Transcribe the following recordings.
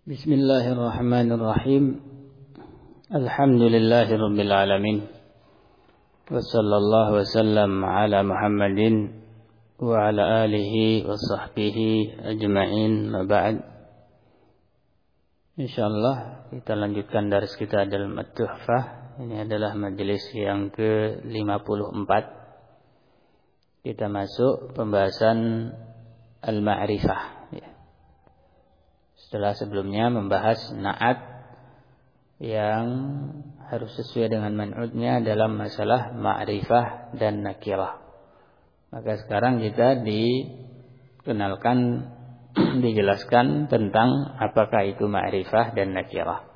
Bismillahirrahmanirrahim. Alhamdulillahirabbil alamin. Wassallallahu wasallam ala Muhammadin wa ala alihi wa sahbihi ajma'in. Ma ba'd. Insyaallah kita lanjutkan daris kita dalam At-Tuhfah. Ini adalah majelis yang ke-54. Kita masuk pembahasan al-ma'rifah. Setelah sebelumnya membahas na'at yang harus sesuai dengan man'utnya dalam masalah ma'rifah dan nakirah. Maka sekarang kita dijelaskan tentang apakah itu ma'rifah dan nakirah.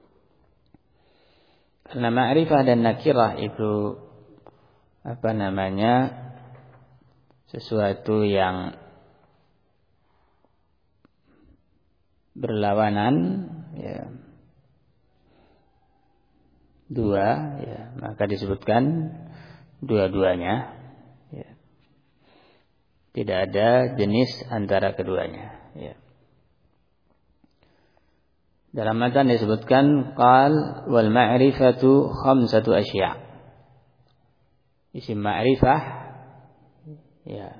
Karena ma'rifah dan nakirah itu sesuatu yang berlawanan, ya, dua, ya, maka disebutkan dua-duanya, ya. Tidak ada jenis antara keduanya, ya. Dalam matan disebutkan qal wal ma'rifatu khamsatu asya'. Isim ma'rifah, ya,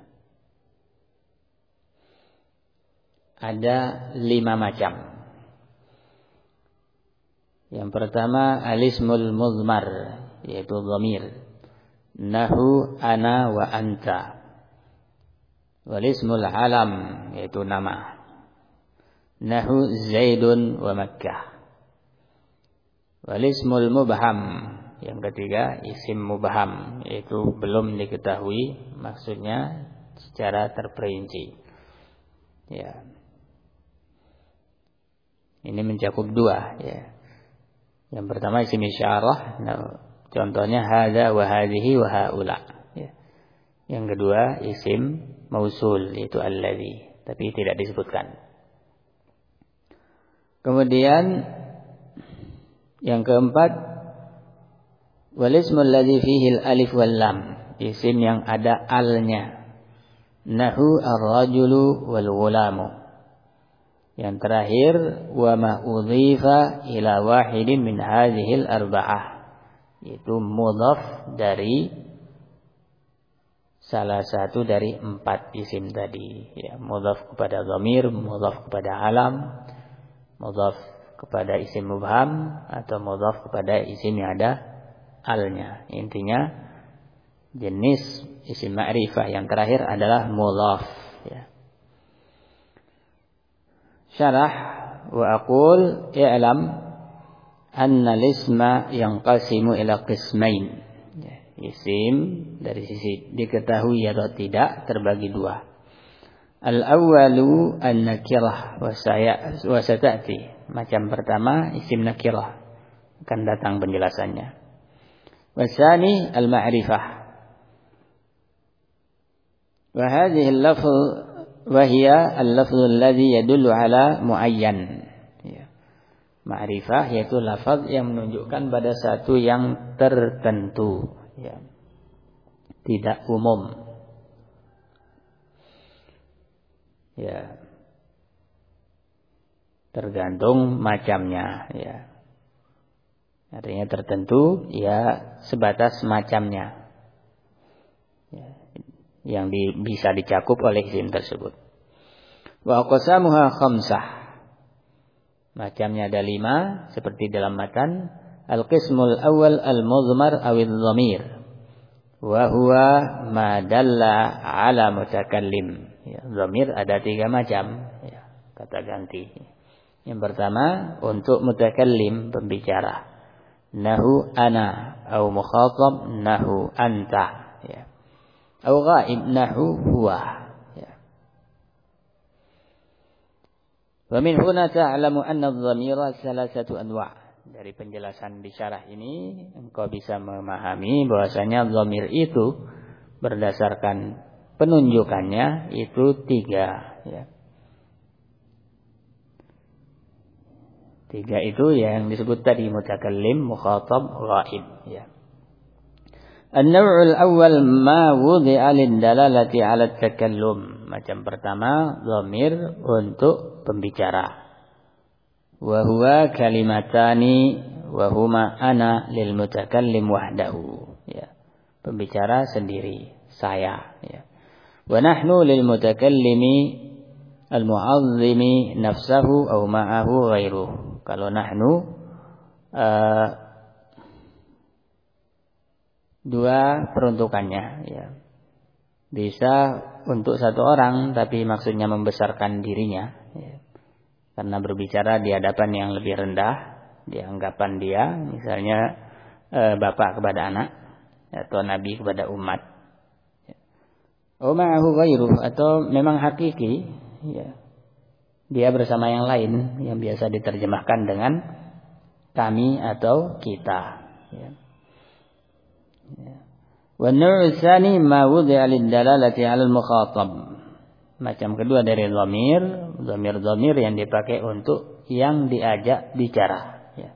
ada 5 macam. Yang pertama alismul muzmar, yaitu dhamir. Nahu ana wa anta. Walismul alam, yaitu nama. Nahu Zaidun wa Makkah. Walismul mubham, yang ketiga isim mubham, yaitu belum diketahui maksudnya secara terperinci. Ya. Ini mencakup 2, ya. Yang pertama isim isyarah, contohnya hadza wa hadhihi wa haula, ya. Yang kedua isim mausul, yaitu alladzi, tapi tidak disebutkan. Kemudian yang keempat wal ismul ladzi fihi al alif wal lam, isim yang ada alnya. Nahu ar-rajulu wal ghulamu. Yang terakhir wa ma udhifa ila wahidin min hadhil arba'ah, itu mudhaf dari salah satu dari 4 isim tadi, ya, mudhaf kepada dhamir, mudhaf kepada alam, mudhaf kepada isim mubham, atau mudhaf kepada isim yang ada alnya. Intinya jenis isim ma'rifah yang terakhir adalah mudhaf, ya. Syarah wa aqul i'lam anna al-isma yanqasimu ila qismain. Isim dari sisi diketahui atau tidak terbagi 2. Al-awwalu an-nakirah wa sata'ti. Macam pertama isim nakirah, akan datang penjelasannya. Wasani al-ma'rifah. Wa hadhihi al-lafz wahia al-lafzul ladzi yadullu ala muayyan, ya. Ma'rifah yaitu lafaz yang menunjukkan pada satu yang tertentu, ya. Tidak umum, ya. Tergantung macamnya, ya. Artinya tertentu, ya, sebatas macamnya, ya, yang bisa dicakup oleh isim tersebut. Wa aqsamuha khamsah. Macamnya ada 5 seperti dalam matan. Al-qismul awal al-muzmar awil dhamir. Wa huwa ma dalla ala mutakallim. Ya, dhamir ada 3 macam, ya, kata ganti. Yang pertama untuk mutakallim, pembicara. Nahu ana au mukhatab nahu anta, ya. Au ghaib nahu huwa, ya. Wa min huna ta'lamu anna adh-dhamira salasatu anwa'. Dari penjelasan di syarah ini engkau bisa memahami bahwasanya dhamir itu berdasarkan penunjukannya itu 3, ya. 3 itu yang disebut tadi mutakallim, mukhatab, ghaib, ya. An-naw'ul awwal ma wudi'a lid-dalalati 'ala at-takallum. Macam pertama, dhamir untuk pembicara. wa huwa kalimatani wa huma ana lil mutakallim wahdahu. Ya. Pembicara sendiri, saya. Ya. Wa nahnu lil mutakallimi al-mu'azzimi nafsahu aw ma'ahu ghairuh. Kalau nahnu dua peruntukannya, ya. Bisa untuk satu orang tapi maksudnya membesarkan dirinya, ya. Karena berbicara di hadapan yang lebih rendah, di anggapan dia, misalnya bapak kepada anak atau nabi kepada umat. Aw ma'ahu ghairuh, atau memang hakiki, ya. Dia bersama yang lain yang biasa diterjemahkan dengan kami atau kita, ya. Wa an-naw'u tsani ma wudi'a lid-dalalati 'ala al-mukhatab. Macam kedua dari dhamir yang dipakai untuk yang diajak bicara, ya.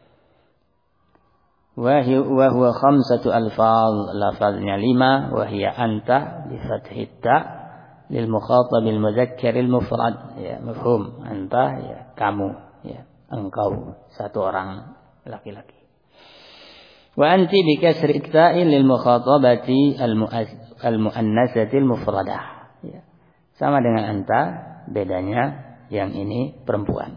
Wa huwa khamsatu alfaz, lafaznya 5, wa hiya anta bi fathhi ta lil mukhatab al mudzakkar al mufrad, ya, mafhum. Anta, ya, kamu, ya, engkau, satu orang laki-laki. Wa anti bi kasri ta'il lil mukhatabati al muannasati al mufradah, ya. Sama dengan anta, bedanya yang ini perempuan.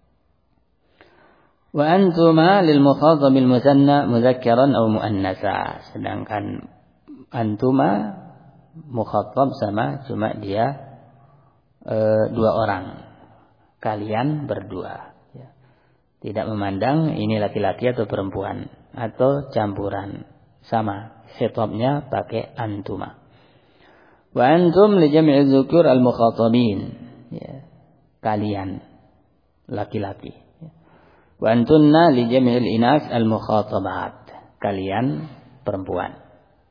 Wa antuma lil mukhatabil musanna mudzakkaran aw muannasa. Sedangkan antuma mukhatab sama, cuma dia dua orang. Kalian berdua, ya. Tidak memandang ini laki-laki atau perempuan atau campuran. Sama, khitabnya pakai antuma. Wa antum li jam'i dzukur al mukhatabin, ya. Kalian laki-laki. Wa antunna li jam'il inas al mukhatabat, kalian perempuan.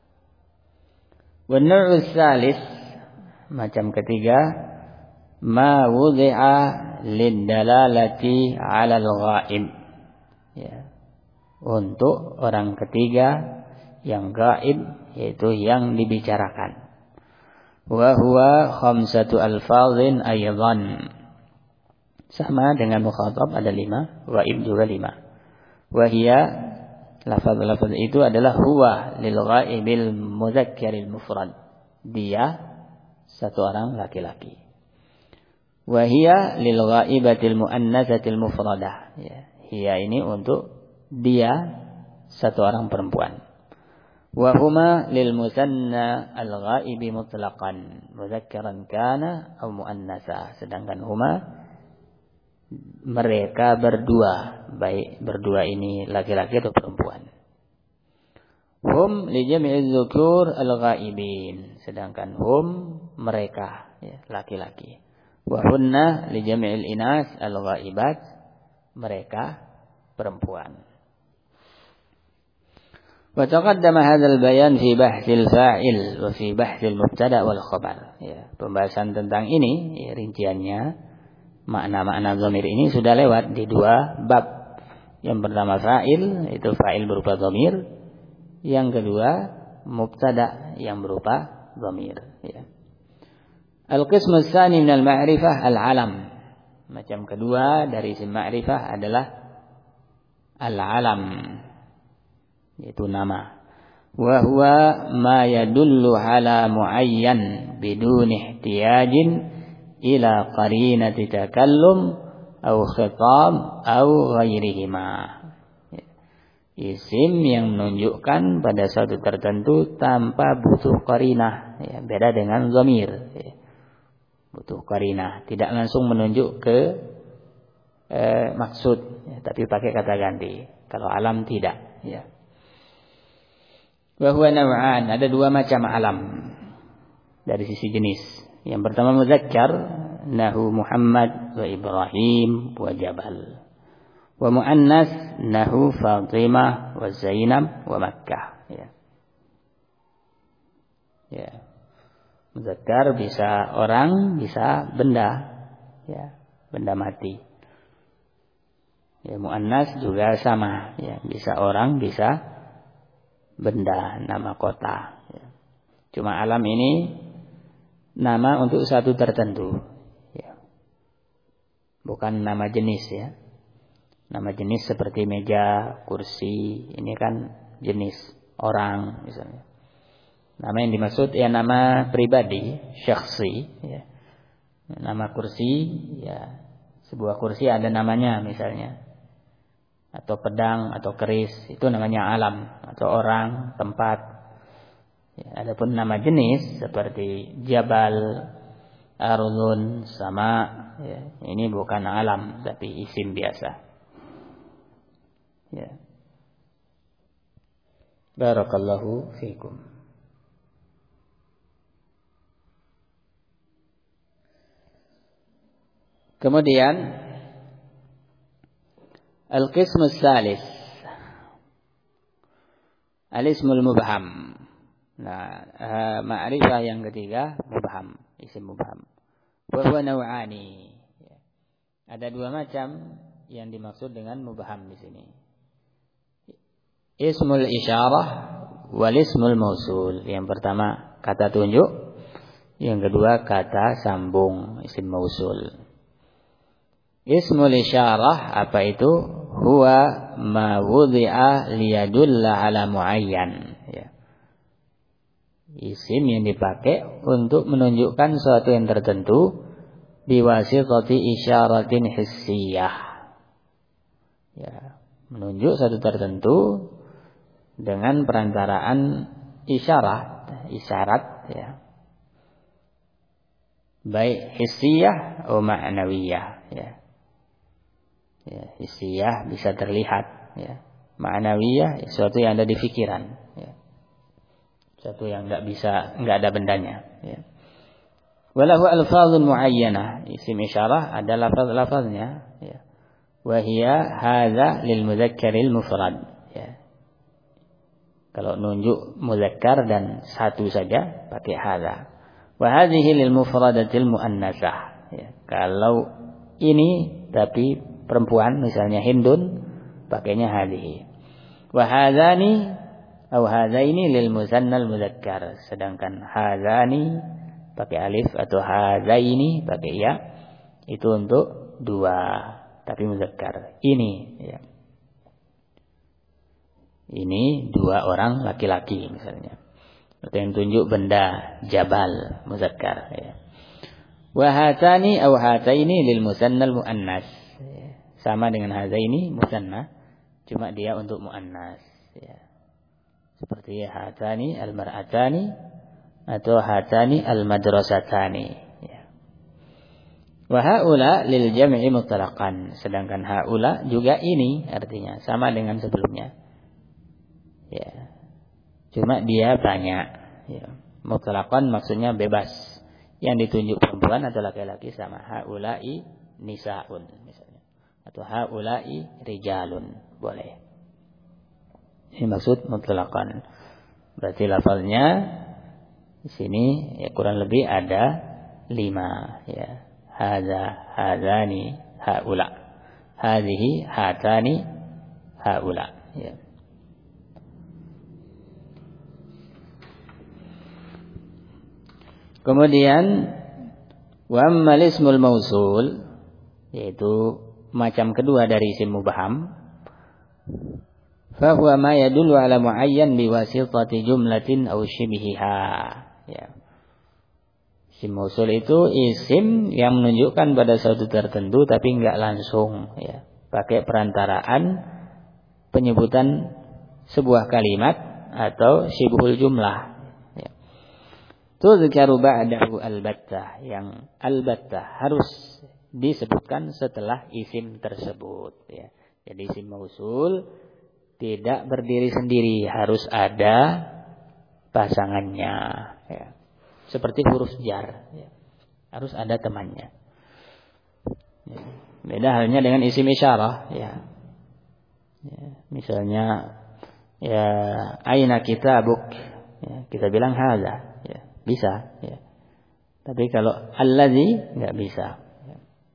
Wa an-naw'u tsalits, macam ketiga, ma wudi'a lid-dalalati 'ala al-ghaib, ya. Untuk orang ketiga yang gaib, yaitu yang dibicarakan. Wa huwa khamsatu alfazin aydan. Sama dengan mukhatab ada 5, ghaib juga 5. Wa hiya, lafaz-lafaz itu adalah huwa lil ghaibil mudzakkaril mufrad. Dia satu orang laki-laki. Wa hiya lil ghaibatil muannasatil mufradah, ya. Hiya ini untuk dia satu orang perempuan. Wa huma lil musanna al ghaibi mutlaqan mudzakkaran kana aw muannasa. Sedangkan huma mereka berdua, baik berdua ini laki-laki atau perempuan. Hum li jami'i dzukur al-ghaibin. Sedangkan hum mereka, ya, laki-laki. Wa hunna li jami'il inas al-ghaibat, mereka perempuan. Wa taqaddama hadzal bayan fi bahthil fa'il wa fi bahthil mubtada wal khabar. Ya, pembahasan tentang ini, ya, rinciannya, makna-makna dhamir ini sudah lewat di dua bab. Yang pertama fa'il, itu fa'il berupa dhamir. Yang kedua mubtada yang berupa dhamir, ya. Al-qismu tsani min al-ma'rifah al-alam. Macam kedua dari isim ma'rifah adalah al-alam, yaitu nama. Wa huwa ma yadullu ala muayyan bidun ihtiyajin ila qarinati takallum au khitab au ghairihima. Isim yang menunjukkan pada suatu tertentu tanpa butuh qarinah, ya, beda dengan dhamir, ya. Butuh qarinah, tidak langsung menunjuk ke maksud, ya, tapi pakai kata ganti. Kalau alam tidak, ya. Wa huwa naw'an, ada dua macam alam dari sisi jenis. Yang pertama mudzakkar, nahu Muhammad wa Ibrahim wa Jabal. Wa muannas, nahu Fatimah wa Zainab wa Makkah, ya. Ya. Mudzakkar bisa orang, bisa benda, ya, benda mati. Ya, muannas juga sama, ya, bisa orang, bisa benda, nama kota, ya. Cuma alam ini nama untuk satu tertentu, ya. Bukan nama jenis, ya. Nama jenis seperti meja, kursi, ini kan jenis orang misalnya. Nama yang dimaksud ya nama pribadi, syakhsi, ya. Nama kursi, ya sebuah kursi ada namanya misalnya. Atau pedang atau keris, itu namanya alam, atau orang, tempat. Ya, adapun nama jenis seperti jabal, ardun, sama, ya, ini bukan alam tapi isim biasa. Ya. Barakallahu fiikum. Kemudian al-qismus salis, al-ismul mubham. Nah, ma'rifah yang ketiga mubham, isim mubham. Wa huwa naw'ani. Ada dua macam yang dimaksud dengan mubham di sini. Ismul isyarah wal ismul mausul. Yang pertama kata tunjuk, yang kedua kata sambung, isim mausul. Ismul isyarah apa itu? Huwa ma wudi'a liyadulla ala muayyan. Ya. Isim yang dipakai untuk menunjukkan suatu yang tertentu biwasitati isyaratin hissiyah. Ya, menunjuk suatu tertentu dengan perantaraan isyarat ya. Baik hissiyah atau ma'nawiyah ya. Ya, hissiyah bisa terlihat ya. Ma'nawiyah sesuatu yang ada di pikiran ya. Sesuatu yang enggak ada bendanya ya. Walahu alfazun muayyanah, isim isyarah ada lafaz-lafaznya ya. Wa hiya hadza lil mudzakkaril mufrad ya. Kalau nunjuk muzakkar dan satu saja pakai hadza. Wa hadhihi lil mufradatil muannasah ya. Kalau ini tapi perempuan misalnya Hindun pakainya hadhihi. Wa hadzani atau hadzaini lil musannal mudzakkar, sedangkan hadzani pakai alif atau hadzaini pakai ya itu untuk dua tapi muzakkar. Ini ya. Ini dua orang laki-laki misalnya. Atau yang tunjuk benda jabal muzakkar ya. Wa hatani aw hataini lil musannal muannas. Sama dengan hadzaini musanna, cuma dia untuk muannas ya. Seperti hatani al mar'atani atau hatani al madrasatani ya. Wa haula lil jam'i mutlaqan, sedangkan haula juga ini artinya sama dengan sebelumnya. Ya. Cuma dia banyak ya. Mutlaqan maksudnya bebas. Yang ditunjuk perempuan atau laki-laki sama. Haula'i nisaun misalnya. Atau haula'i rijalun. Boleh. Ini maksud mutlaqan. Berarti lafalnya di sini ya kurang lebih ada 5 ya. Hadza, hadzani, haula. Hadhihi, hatani, haula ya. Kemudian wa ammal ismul mausul, yaitu macam kedua dari isim mubham, fa huwa ma yadullu ala muayyan biwasitati jumlatin aw shibhiha ya. Isim mausul itu isim yang menunjukkan pada suatu tertentu tapi enggak langsung ya, pakai perantaraan penyebutan sebuah kalimat atau syibhul jumlah. Tuzkaru ba'dahu albattah, yang albattah harus disebutkan setelah isim tersebut ya. Jadi isim mausul tidak berdiri sendiri, harus ada pasangannya ya. Seperti huruf jar ya. Harus ada temannya ya. Beda halnya dengan isim isyarah ya. Ya, misalnya ya aina kitabuk ya, kita bilang hadza ya. Bisa ya. Tapi kalau allazi enggak bisa ya.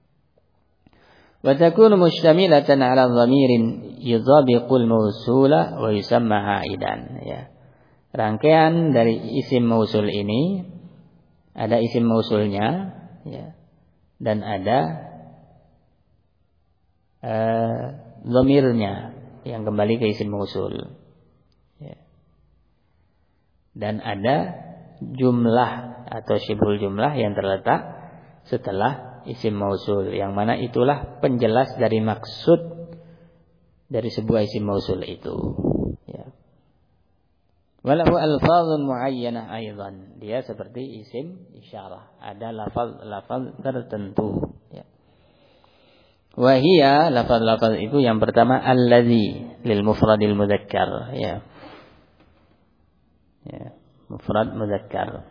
Wa takunu mustamilatan 'ala dhamirin yudhabiqul mausula wa yusamma aidan ya. Rangkaian dari isim mausul ini ada isim mausulnya ya, dan ada dhamirnya yang kembali ke isim mausul. Ya. Dan ada jumlah atau syibhul jumlah yang terletak setelah isim mausul, yang mana itulah penjelas dari maksud dari sebuah isim mausul itu. Ya. Walahu alfazun muayyanah aidan, dia seperti isim isyarah, ada lafaz tertentu. Ya. Wahia lafaz itu yang pertama allazi lil mufradil mudzakkar, ya. Ya, mufrad mudzakkar.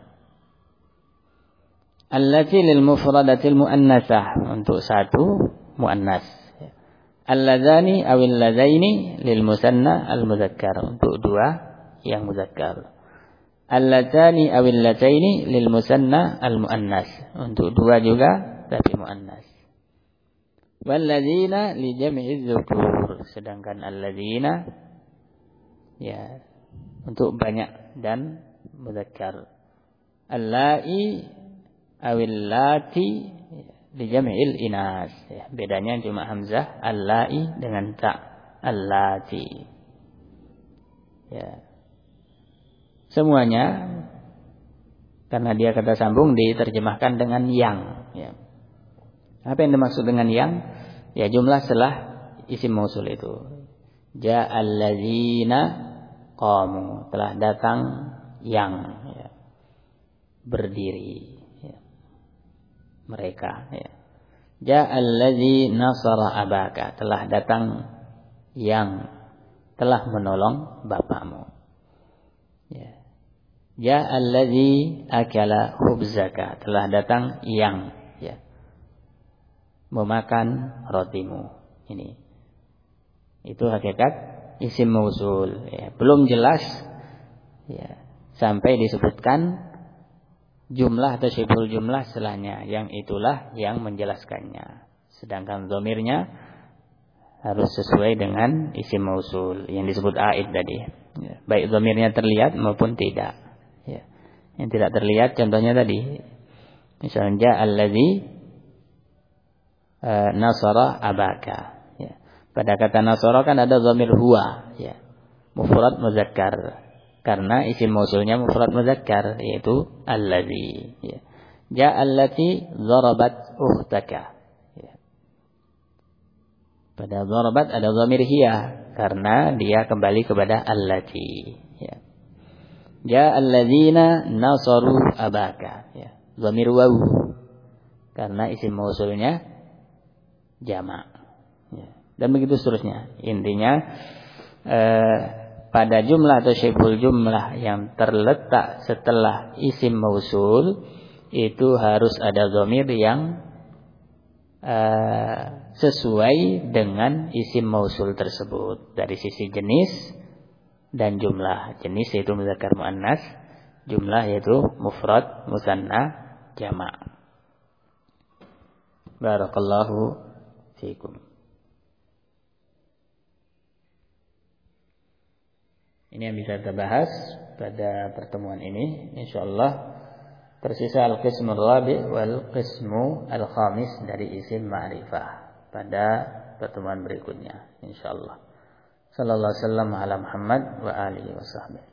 Allati lil mufradatil muannasah, untuk satu muannas. Alladzani awil ladzaini lil musanna al mudzakkar, untuk dua yang mudzakkar. Allatani awil lataini lil musanna al muannas, untuk dua juga tapi muannas. Walladzina li jam'i dzukur, sedangkan alladzina ya untuk banyak dan mudzakkar. Allai awil lati li jam'il inas, ya, bedanya cuma hamzah allai dengan ta allati. Ya. Semuanya karena dia kata sambung diterjemahkan dengan yang, ya. Apa yang dimaksud dengan yang? Ya jumlah setelah isim mausul itu. Ja'al ladzina qamu, telah datang yang, ya, berdiri, ya, mereka, ya. Ja'al ladzi nasara abaka, telah datang yang telah menolong bapakmu. Ya. Ja'al ladzi akala khubzaka, telah datang yang, ya, memakan rotimu. Ini. Itu hakikat isim mausul, ya. Belum jelas, ya, sampai disebutkan jumlah atau syibhul jumlah setelahnya, yang itulah yang menjelaskannya. Sedangkan dhamirnya harus sesuai dengan isim mausul yang disebut aid tadi, ya. Baik dhamirnya terlihat maupun tidak, ya. Yang tidak terlihat contohnya tadi, misalnya alladzi nasara abaka, ya. Pada kata nasara kan ada dhamir huwa, ya, mufrad muzakkar, karena isim mausulnya mufrad muzakkar, yaitu alladzi, ya. Ja'allati dharabat ukhtaka, ya. Pada dharabat ada dhamir hiya, karena dia kembali kepada allati, ya. Ja'alladzina nasaru abaka, ya. Dhamir waw, karena isim mausulnya jamak, ya. Dan begitu seterusnya. Intinya pada jumlah atau syibhul jumlah yang terletak setelah isim mausul itu harus ada dhamir yang sesuai dengan isim mausul tersebut dari sisi jenis dan jumlah. Jenis yaitu mudzakkar muannas, jumlah yaitu mufrad musanna jamak. Barakallahu fiikum. Ini yang bisa kita bahas pada pertemuan ini. Insyaallah tersisa al-qismul rabi' wal qismu al-khamis dari isim ma'rifah pada pertemuan berikutnya insyaallah. Sallallahu alaihi wasallam ala Muhammad wa alihi wasallam.